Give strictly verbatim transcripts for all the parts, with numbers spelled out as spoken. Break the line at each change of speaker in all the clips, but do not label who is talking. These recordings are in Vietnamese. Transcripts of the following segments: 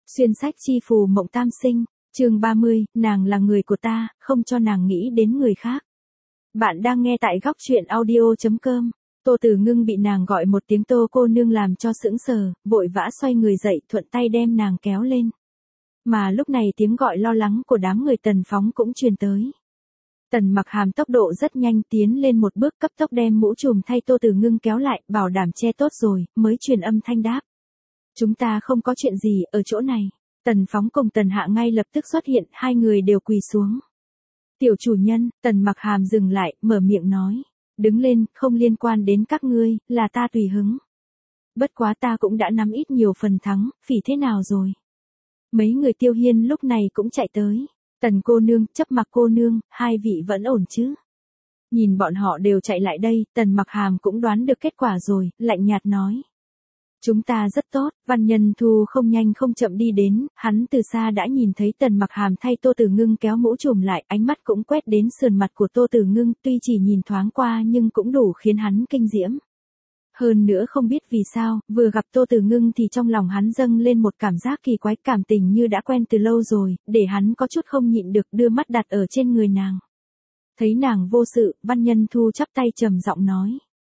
Xuyên sách chi phù mộng tam sinh, chương ba mươi, nàng là người của ta, không cho nàng nghĩ đến người khác. Bạn đang nghe tại góc truyện audio chấm com. Tô Tử Ngưng bị nàng gọi một tiếng Tô cô nương làm cho sững sờ, vội vã xoay người dậy thuận tay đem nàng kéo lên. Mà lúc này tiếng gọi lo lắng của đám người Tần Phóng cũng truyền tới. Tần Mặc Hàm tốc độ rất nhanh tiến lên một bước cấp tốc đem mũ trùm thay Tô Tử Ngưng kéo lại, bảo đảm che tốt rồi, mới truyền âm thanh đáp. Chúng ta không có chuyện gì ở chỗ này. Tần Phóng cùng Tần Hạ ngay lập tức xuất hiện, hai người đều quỳ xuống. Tiểu chủ nhân, Tần Mặc Hàm dừng lại, mở miệng nói. Đứng lên, không liên quan đến các ngươi, là ta tùy hứng. Bất quá ta cũng đã nắm ít nhiều phần thắng, phỉ thế nào rồi? Mấy người Tiêu Hiên lúc này cũng chạy tới. Tần cô nương, Chấp Mặc cô nương, hai vị vẫn ổn chứ? Nhìn bọn họ đều chạy lại đây, Tần Mặc Hàm cũng đoán được kết quả rồi, lạnh nhạt nói. Chúng ta rất tốt, Văn Nhân Thu không nhanh không chậm đi đến, hắn từ xa đã nhìn thấy Tần Mặc Hàm thay Tô Tử Ngưng kéo mũ trùm lại, ánh mắt cũng quét đến sườn mặt của Tô Tử Ngưng, tuy chỉ nhìn thoáng qua nhưng cũng đủ khiến hắn kinh diễm. Hơn nữa không biết vì sao, vừa gặp Tô Tử Ngưng thì trong lòng hắn dâng lên một cảm giác kỳ quái, cảm tình như đã quen từ lâu rồi, để hắn có chút không nhịn được đưa mắt đặt ở trên người nàng. Thấy nàng vô sự, Văn Nhân Thu chắp tay trầm giọng nói.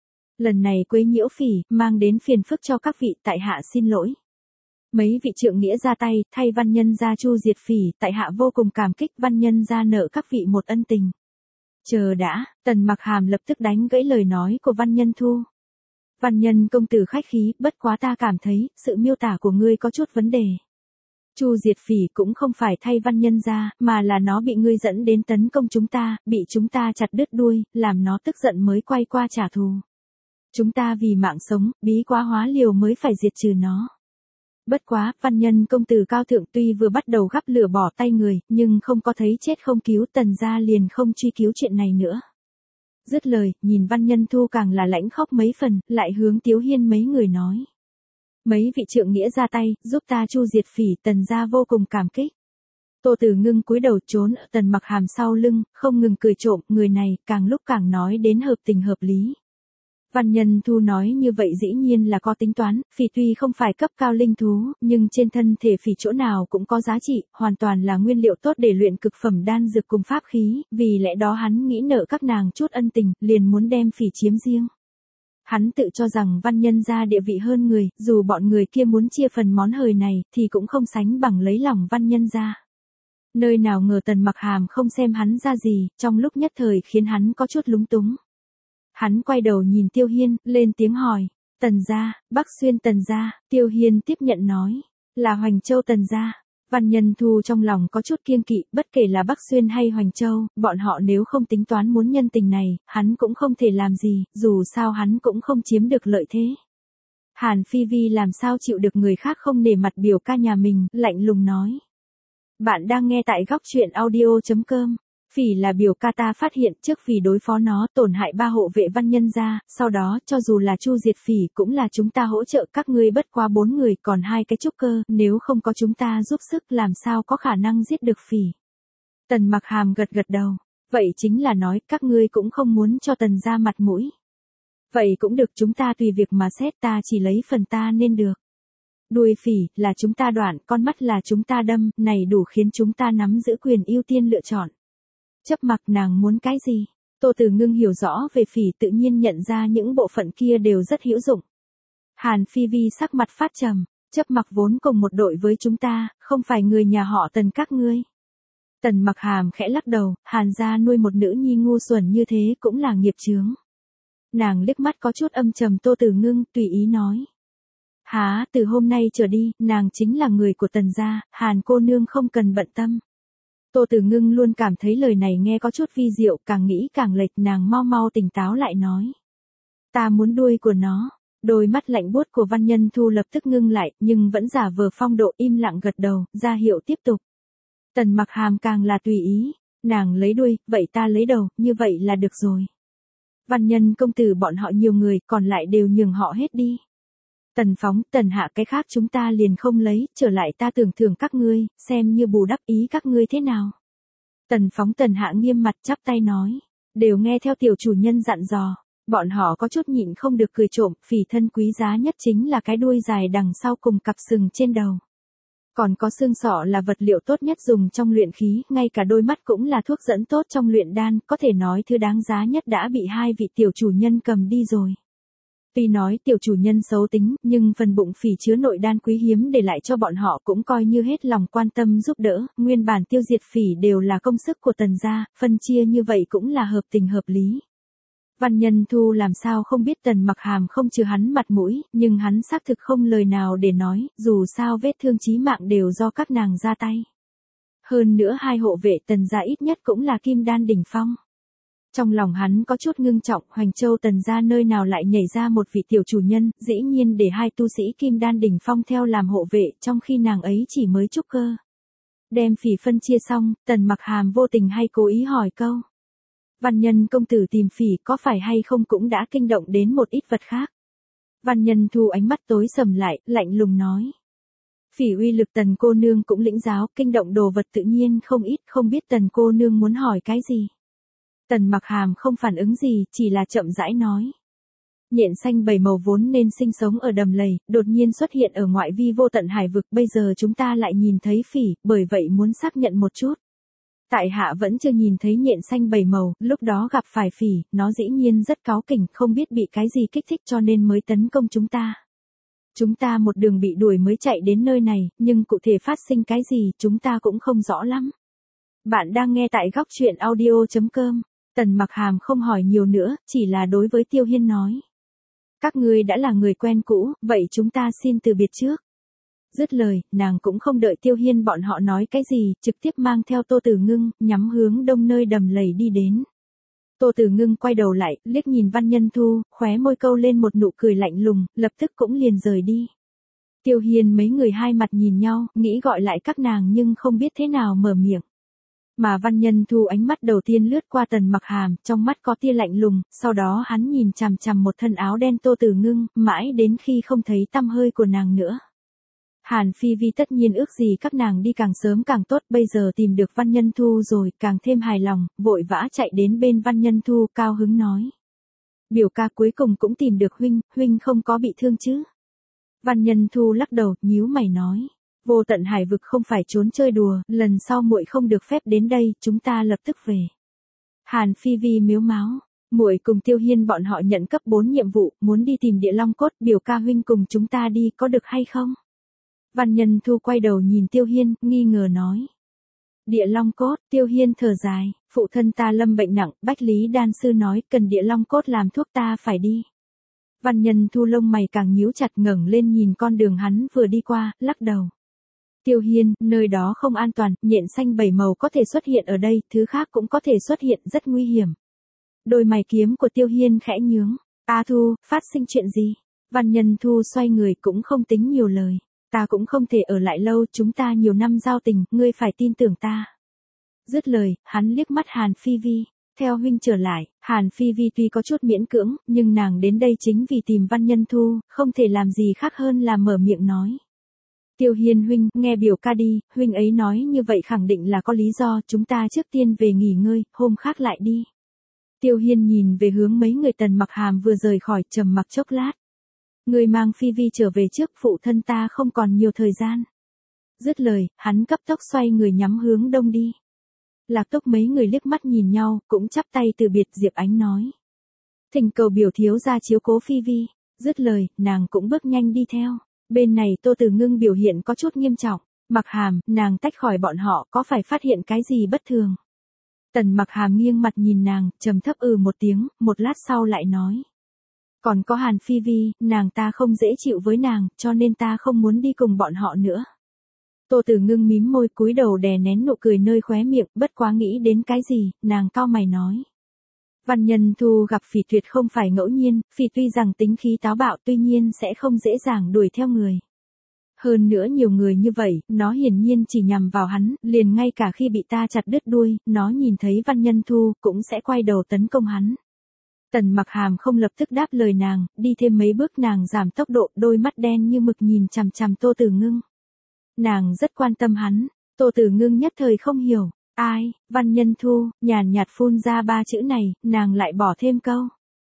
Lần này quấy nhiễu phỉ, mang đến phiền phức cho các vị, tại hạ xin lỗi. Mấy vị trượng nghĩa ra tay, thay Văn Nhân gia chu diệt phỉ, tại hạ vô cùng cảm kích, Văn Nhân gia nợ các vị một ân tình. Chờ đã, Tần Mặc Hàm lập tức đánh gãy lời nói của Văn Nhân Thu. Văn Nhân công tử khách khí, bất quá ta cảm thấy, sự miêu tả của ngươi có chút vấn đề. Chu diệt phỉ cũng không phải thay Văn Nhân gia, mà là nó bị ngươi dẫn đến tấn công chúng ta, bị chúng ta chặt đứt đuôi, làm nó tức giận mới quay qua trả thù. Chúng ta vì mạng sống, bí quá hóa liều mới phải diệt trừ nó. Bất quá, Văn Nhân công tử cao thượng tuy vừa bắt đầu gắp lửa bỏ tay người, nhưng không có thấy chết không cứu, Tần gia liền không truy cứu chuyện này nữa. Dứt lời, nhìn Văn Nhân Thu càng là lãnh khóc mấy phần, lại hướng Tiếu Hiên mấy người nói. Mấy vị trượng nghĩa ra tay, giúp ta chu diệt phỉ, Tần gia vô cùng cảm kích. Tô Tử Ngưng cúi đầu trốn ở Tần Mặc Hàm sau lưng, không ngừng cười trộm, người này càng lúc càng nói đến hợp tình hợp lý. Văn Nhân Thu nói như vậy dĩ nhiên là có tính toán, phỉ tuy không phải cấp cao linh thú, nhưng trên thân thể phỉ chỗ nào cũng có giá trị, hoàn toàn là nguyên liệu tốt để luyện cực phẩm đan dược cùng pháp khí, vì lẽ đó hắn nghĩ nợ các nàng chút ân tình, liền muốn đem phỉ chiếm riêng. Hắn tự cho rằng Văn Nhân gia địa vị hơn người, dù bọn người kia muốn chia phần món hời này, thì cũng không sánh bằng lấy lòng Văn Nhân gia. Nơi nào ngờ Tần Mặc Hàm không xem hắn ra gì, trong lúc nhất thời khiến hắn có chút lúng túng. Hắn quay đầu nhìn Tiêu Hiên, lên tiếng hỏi, Tần gia, Bắc Xuyên Tần gia, Tiêu Hiên tiếp nhận nói, là Hoành Châu Tần gia. Văn Nhân Thu trong lòng có chút kiêng kỵ, bất kể là Bắc Xuyên hay Hoành Châu, bọn họ nếu không tính toán muốn nhân tình này, hắn cũng không thể làm gì, dù sao hắn cũng không chiếm được lợi thế. Hàn Phi Vi làm sao chịu được người khác không nể mặt biểu ca nhà mình, lạnh lùng nói. Bạn đang nghe tại góc truyện audio chấm com. Phỉ là biểu ca ta phát hiện trước vì đối phó nó tổn hại ba hộ vệ Văn Nhân gia, sau đó cho dù là chu diệt phỉ cũng là chúng ta hỗ trợ các ngươi bất quá bốn người còn hai cái trúc cơ, nếu không có chúng ta giúp sức làm sao có khả năng giết được phỉ. Tần Mặc Hàm gật gật đầu, vậy chính là nói các ngươi cũng không muốn cho Tần gia mặt mũi. Vậy cũng được, chúng ta tùy việc mà xét, ta chỉ lấy phần ta nên được. Đuôi phỉ là chúng ta đoạn, con mắt là chúng ta đâm, này đủ khiến chúng ta nắm giữ quyền ưu tiên lựa chọn. Chấp Mặc nàng muốn cái gì? Tô Tử Ngưng hiểu rõ về phỉ tự nhiên nhận ra những bộ phận kia đều rất hữu dụng. Hàn Phi Vi sắc mặt phát trầm, Chấp Mặc vốn cùng một đội với chúng ta, không phải người nhà họ Tần các ngươi. Tần Mặc Hàm khẽ lắc đầu, Hàn gia nuôi một nữ nhi ngu xuẩn như thế cũng là nghiệp chướng. Nàng liếc mắt có chút âm trầm Tô Tử Ngưng, tùy ý nói. Há, từ hôm nay trở đi, nàng chính là người của Tần gia, Hàn cô nương không cần bận tâm. Tô Tử Ngưng luôn cảm thấy lời này nghe có chút vi diệu, càng nghĩ càng lệch, nàng mau mau tỉnh táo lại nói. Ta muốn đuôi của nó. Đôi mắt lạnh buốt của Văn Nhân Thu lập tức ngưng lại, nhưng vẫn giả vờ phong độ im lặng gật đầu, ra hiệu tiếp tục. Tần Mặc Hàm càng là tùy ý, nàng lấy đuôi, vậy ta lấy đầu, như vậy là được rồi. Văn Nhân công tử bọn họ nhiều người, còn lại đều nhường họ hết đi. Tần Phóng, Tần Hạ cái khác chúng ta liền không lấy, trở lại ta tưởng thưởng các ngươi, xem như bù đắp ý các ngươi thế nào. Tần Phóng Tần Hạ nghiêm mặt chắp tay nói, đều nghe theo tiểu chủ nhân dặn dò, bọn họ có chút nhịn không được cười trộm, phỉ thân quý giá nhất chính là cái đuôi dài đằng sau cùng cặp sừng trên đầu. Còn có xương sọ là vật liệu tốt nhất dùng trong luyện khí, ngay cả đôi mắt cũng là thuốc dẫn tốt trong luyện đan, có thể nói thứ đáng giá nhất đã bị hai vị tiểu chủ nhân cầm đi rồi. Tuy nói tiểu chủ nhân xấu tính, nhưng phần bụng phỉ chứa nội đan quý hiếm để lại cho bọn họ cũng coi như hết lòng quan tâm giúp đỡ, nguyên bản tiêu diệt phỉ đều là công sức của Tần gia, phân chia như vậy cũng là hợp tình hợp lý. Văn Nhân Thu làm sao không biết Tần Mặc Hàm không trừ hắn mặt mũi, nhưng hắn xác thực không lời nào để nói, dù sao vết thương chí mạng đều do các nàng ra tay. Hơn nữa hai hộ vệ Tần gia ít nhất cũng là kim đan đỉnh phong. Trong lòng hắn có chút ngưng trọng, Hoành Châu Tần gia nơi nào lại nhảy ra một vị tiểu chủ nhân, dĩ nhiên để hai tu sĩ kim đan đỉnh phong theo làm hộ vệ, trong khi nàng ấy chỉ mới trúc cơ. Đem phỉ phân chia xong, Tần Mặc Hàm vô tình hay cố ý hỏi câu. Văn Nhân công tử tìm phỉ có phải hay không cũng đã kinh động đến một ít vật khác. Văn Nhân Thu ánh mắt tối sầm lại, lạnh lùng nói. Phỉ uy lực Tần cô nương cũng lĩnh giáo, kinh động đồ vật tự nhiên không ít, không biết Tần cô nương muốn hỏi cái gì. Tần Mặc Hàm không phản ứng gì, chỉ là chậm rãi nói. Nhện xanh bảy màu vốn nên sinh sống ở đầm lầy, đột nhiên xuất hiện ở ngoại vi vô tận hải vực, bây giờ chúng ta lại nhìn thấy phỉ, bởi vậy muốn xác nhận một chút. Tại hạ vẫn chưa nhìn thấy nhện xanh bảy màu, lúc đó gặp phải phỉ, nó dĩ nhiên rất cáu kỉnh, không biết bị cái gì kích thích cho nên mới tấn công chúng ta. Chúng ta một đường bị đuổi mới chạy đến nơi này, nhưng cụ thể phát sinh cái gì chúng ta cũng không rõ lắm. Bạn đang nghe tại góc truyện audio chấm com. Tần Mặc Hàm không hỏi nhiều nữa, chỉ là đối với Tiêu Hiên nói. Các ngươi đã là người quen cũ, vậy chúng ta xin từ biệt trước. Dứt lời, nàng cũng không đợi Tiêu Hiên bọn họ nói cái gì, trực tiếp mang theo Tô Tử Ngưng, nhắm hướng đông nơi đầm lầy đi đến. Tô Tử Ngưng quay đầu lại, liếc nhìn Văn Nhân Thu, khóe môi câu lên một nụ cười lạnh lùng, lập tức cũng liền rời đi. Tiêu Hiên mấy người hai mặt nhìn nhau, nghĩ gọi lại các nàng nhưng không biết thế nào mở miệng. Mà Văn Nhân Thu ánh mắt đầu tiên lướt qua Tần Mặc Hàm, trong mắt có tia lạnh lùng, sau đó hắn nhìn chằm chằm một thân áo đen Tô Tử Ngưng, mãi đến khi không thấy tăm hơi của nàng nữa. Hàn Phi Vi tất nhiên ước gì các nàng đi càng sớm càng tốt, bây giờ tìm được Văn Nhân Thu rồi, càng thêm hài lòng, vội vã chạy đến bên Văn Nhân Thu, cao hứng nói. Biểu ca cuối cùng cũng tìm được huynh, huynh không có bị thương chứ? Văn Nhân Thu lắc đầu, nhíu mày nói. Vô tận hải vực không phải trốn chơi đùa, lần sau muội không được phép đến đây, chúng ta lập tức về. Hàn Phi Vi miếu máu, muội cùng Tiêu Hiên bọn họ nhận cấp bốn nhiệm vụ, muốn đi tìm địa long cốt, biểu ca huynh cùng chúng ta đi, có được hay không? Văn Nhân Thu quay đầu nhìn Tiêu Hiên, nghi ngờ nói. Địa long cốt, Tiêu Hiên thở dài, phụ thân ta lâm bệnh nặng, Bách Lý Đan Sư nói, cần địa long cốt làm thuốc ta phải đi. Văn Nhân Thu lông mày càng nhíu chặt, ngẩng lên nhìn con đường hắn vừa đi qua, lắc đầu. Tiêu Hiên, nơi đó không an toàn, nhện xanh bảy màu có thể xuất hiện ở đây, thứ khác cũng có thể xuất hiện, rất nguy hiểm. Đôi mày kiếm của Tiêu Hiên khẽ nhướng. A Thu, phát sinh chuyện gì? Văn Nhân Thu xoay người cũng không tính nhiều lời. Ta cũng không thể ở lại lâu, chúng ta nhiều năm giao tình, ngươi phải tin tưởng ta. Dứt lời, hắn liếc mắt Hàn Phi Vi. Theo huynh trở lại, Hàn Phi Vi tuy có chút miễn cưỡng, nhưng nàng đến đây chính vì tìm Văn Nhân Thu, không thể làm gì khác hơn là mở miệng nói. Tiêu Hiên huynh, nghe biểu ca đi, huynh ấy nói như vậy khẳng định là có lý do, chúng ta trước tiên về nghỉ ngơi, hôm khác lại đi. Tiêu Hiên nhìn về hướng mấy người Tần Mặc Hàm vừa rời khỏi, trầm mặc chốc lát. Người mang Phi Vi trở về trước, phụ thân ta không còn nhiều thời gian. Dứt lời, hắn cấp tốc xoay người nhắm hướng đông đi. Lạc Túc mấy người liếc mắt nhìn nhau, cũng chắp tay từ biệt. Diệp Ánh nói. Thỉnh cầu biểu thiếu gia chiếu cố Phi Vi. Dứt lời, nàng cũng bước nhanh đi theo. Bên này Tô Tử Ngưng biểu hiện có chút nghiêm trọng. Mặc Hàm, nàng tách khỏi bọn họ, có phải phát hiện cái gì bất thường? Tần Mặc Hàm nghiêng mặt nhìn nàng, trầm thấp ừ một tiếng, một lát sau lại nói. Còn có Hàn Phi Vi, nàng ta không dễ chịu với nàng, cho nên ta không muốn đi cùng bọn họ nữa. Tô Tử Ngưng mím môi, cúi đầu đè nén nụ cười nơi khóe miệng, bất quá nghĩ đến cái gì, nàng cau mày nói. Văn Nhân Thu gặp phỉ tuyệt không phải ngẫu nhiên, phỉ tuy rằng tính khí táo bạo tuy nhiên sẽ không dễ dàng đuổi theo người. Hơn nữa nhiều người như vậy, nó hiển nhiên chỉ nhằm vào hắn, liền ngay cả khi bị ta chặt đứt đuôi, nó nhìn thấy Văn Nhân Thu, cũng sẽ quay đầu tấn công hắn. Tần Mặc Hàm không lập tức đáp lời nàng, đi thêm mấy bước nàng giảm tốc độ, đôi mắt đen như mực nhìn chằm chằm Tô Tử Ngưng. Nàng rất quan tâm hắn, Tô Tử Ngưng nhất thời không hiểu. Ai? Văn Nhân Thu, nhàn nhạt phun ra ba chữ này, nàng lại bỏ thêm câu.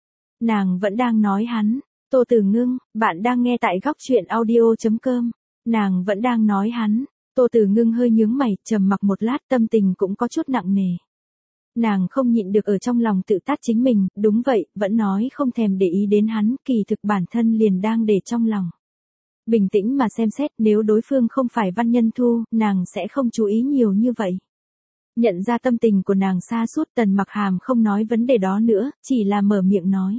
Nàng vẫn đang nói hắn. Tô Tử Ngưng, bạn đang nghe tại góc truyện audio chấm com. Nàng vẫn đang nói hắn. Tô Tử Ngưng hơi nhướng mày, trầm mặc một lát, tâm tình cũng có chút nặng nề. Nàng không nhịn được ở trong lòng tự tát chính mình, đúng vậy, vẫn nói không thèm để ý đến hắn, kỳ thực bản thân liền đang để trong lòng. Bình tĩnh mà xem xét, nếu đối phương không phải Văn Nhân Thu, nàng sẽ không chú ý nhiều như vậy. Nhận ra tâm tình của nàng xa suốt, Tần Mặc Hàm không nói vấn đề đó nữa, chỉ là mở miệng nói.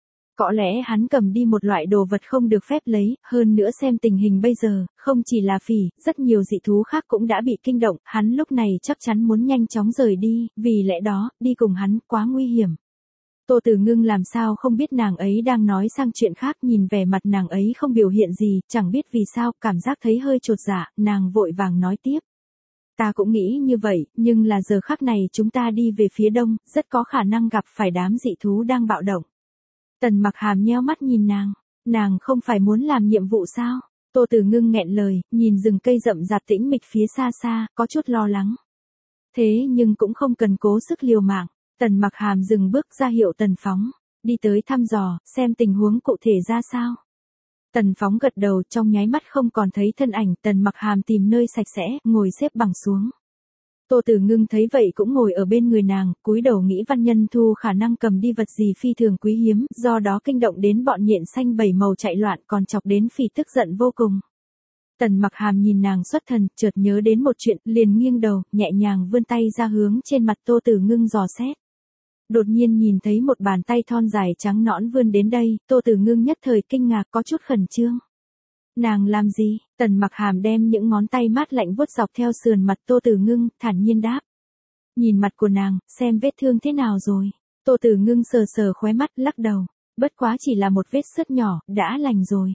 Có lẽ hắn cầm đi một loại đồ vật không được phép lấy, hơn nữa xem tình hình bây giờ, không chỉ là phỉ, rất nhiều dị thú khác cũng đã bị kinh động, hắn lúc này chắc chắn muốn nhanh chóng rời đi, vì lẽ đó, đi cùng hắn quá nguy hiểm. Tô Tử Ngưng làm sao không biết nàng ấy đang nói sang chuyện khác, nhìn vẻ mặt nàng ấy không biểu hiện gì, chẳng biết vì sao, cảm giác thấy hơi chột dạ, nàng vội vàng nói tiếp. Ta cũng nghĩ như vậy, nhưng là giờ khắc này chúng ta đi về phía đông, rất có khả năng gặp phải đám dị thú đang bạo động. Tần Mặc Hàm nheo mắt nhìn nàng, nàng không phải muốn làm nhiệm vụ sao? Tô Tử Ngưng nghẹn lời, nhìn rừng cây rậm rạp tĩnh mịch phía xa xa, có chút lo lắng. Thế nhưng cũng không cần cố sức liều mạng, Tần Mặc Hàm dừng bước ra hiệu Tần Phóng, đi tới thăm dò, xem tình huống cụ thể ra sao. Tần Phóng gật đầu, trong nháy mắt không còn thấy thân ảnh, Tần Mặc Hàm tìm nơi sạch sẽ, ngồi xếp bằng xuống. Tô Tử Ngưng thấy vậy cũng ngồi ở bên người nàng, cúi đầu nghĩ Văn Nhân Thu khả năng cầm đi vật gì phi thường quý hiếm, do đó kinh động đến bọn nhện xanh bảy màu chạy loạn, còn chọc đến phỉ tức giận vô cùng. Tần Mặc Hàm nhìn nàng xuất thần, chợt nhớ đến một chuyện, liền nghiêng đầu, nhẹ nhàng vươn tay ra hướng trên mặt Tô Tử Ngưng dò xét. Đột nhiên nhìn thấy một bàn tay thon dài trắng nõn vươn đến đây, Tô Tử Ngưng nhất thời kinh ngạc, có chút khẩn trương. Nàng làm gì? Tần Mặc Hàm đem những ngón tay mát lạnh vuốt dọc theo sườn mặt Tô Tử Ngưng, thản nhiên đáp. Nhìn mặt của nàng, xem vết thương thế nào rồi. Tô Tử Ngưng sờ sờ khóe mắt, lắc đầu. Bất quá chỉ là một vết sứt nhỏ, đã lành rồi.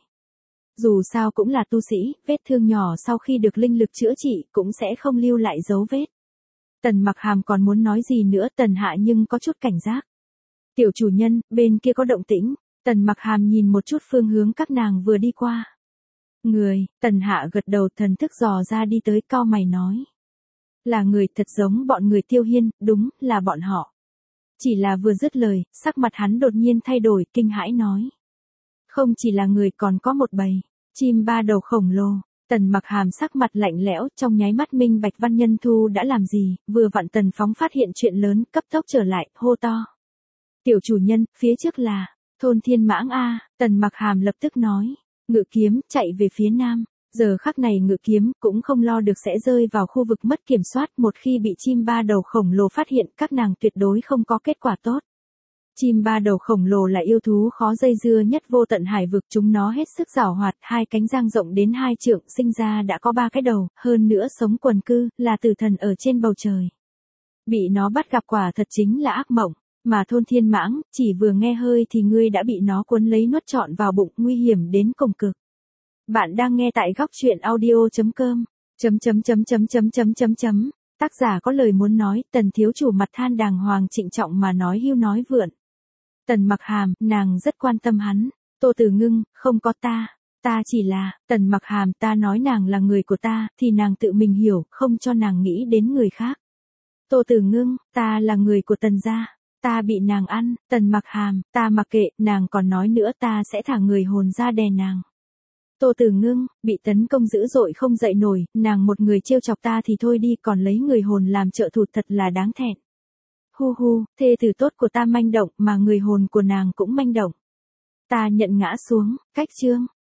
Dù sao cũng là tu sĩ, vết thương nhỏ sau khi được linh lực chữa trị, cũng sẽ không lưu lại dấu vết. Tần Mặc Hàm còn muốn nói gì nữa, Tần Hạ nhưng có chút cảnh giác. Tiểu chủ nhân, bên kia có động tĩnh. Tần Mặc Hàm nhìn một chút phương hướng các nàng vừa đi qua. Người, Tần Hạ gật đầu, thần thức dò ra đi tới, cau mày nói. Là người, thật giống bọn người Tiêu Hiên, đúng, là bọn họ. Chỉ là vừa dứt lời, sắc mặt hắn đột nhiên thay đổi, kinh hãi nói. Không chỉ là người, còn có một bầy chim ba đầu khổng lồ. Tần Mặc Hàm sắc mặt lạnh lẽo, trong nháy mắt minh bạch Văn Nhân Thu đã làm gì, vừa vặn Tần Phóng phát hiện chuyện lớn, cấp tốc trở lại, hô to. Tiểu chủ nhân, phía trước là thôn Thiên Mãng a. Tần Mặc Hàm lập tức nói. Ngự kiếm, chạy về phía nam. Giờ khắc này ngự kiếm, cũng không lo được sẽ rơi vào khu vực mất kiểm soát, một khi bị chim ba đầu khổng lồ phát hiện, các nàng tuyệt đối không có kết quả tốt. Chim ba đầu khổng lồ là yêu thú khó dây dưa nhất vô tận hải vực, chúng nó hết sức giảo hoạt, hai cánh dang rộng đến hai trượng, sinh ra đã có ba cái đầu, hơn nữa sống quần cư, là tử thần ở trên bầu trời. Bị nó bắt gặp quả thật chính là ác mộng. Mà thôn Thiên Mãng, chỉ vừa nghe hơi thì ngươi đã bị nó cuốn lấy nuốt trọn vào bụng, nguy hiểm đến cùng cực. Bạn đang nghe tại góc truyện audio chấm com. Chấm chấm chấm chấm chấm chấm chấm chấm. Tác giả có lời muốn nói, Tần thiếu chủ mặt than đàng hoàng trịnh trọng mà nói hưu nói vượn. Tần Mặc Hàm, nàng rất quan tâm hắn. Tô Tử Ngưng, không có ta. Ta chỉ là, Tần Mặc Hàm, ta nói nàng là người của ta, thì nàng tự mình hiểu, không cho nàng nghĩ đến người khác. Tô Tử Ngưng, ta là người của Tần gia. Ta bị nàng ăn, Tần Mặc Hàm, ta mặc kệ, nàng còn nói nữa ta sẽ thả người hồn ra đè nàng. Tô Tử Ngưng, bị tấn công dữ dội không dậy nổi, nàng một người trêu chọc ta thì thôi đi, còn lấy người hồn làm trợ thủ thật là đáng thẹn. Hu hu, thê tử tốt của ta manh động, mà người hồn của nàng cũng manh động. Ta nhận ngã xuống, cách chương.